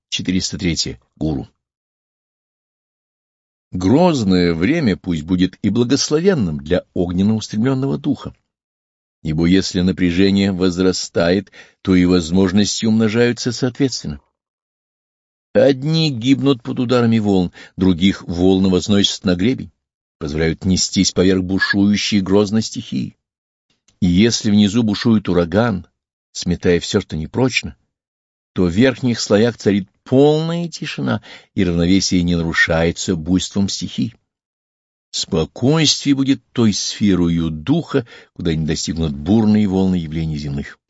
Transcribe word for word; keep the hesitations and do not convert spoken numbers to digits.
четыреста три. Гуру. Грозное время пусть будет и благословенным для огненно-устремленного духа, ибо если напряжение возрастает, то и возможности умножаются соответственно. Одни гибнут под ударами волн, других волны возносят на гребень, позволяют нестись поверх бушующей грозной стихии. И если внизу бушует ураган, сметая все, что непрочно, то в верхних слоях царит полная тишина, и равновесие не нарушается буйством стихий. Спокойствие будет той сферою духа, куда не достигнут бурные волны явлений земных.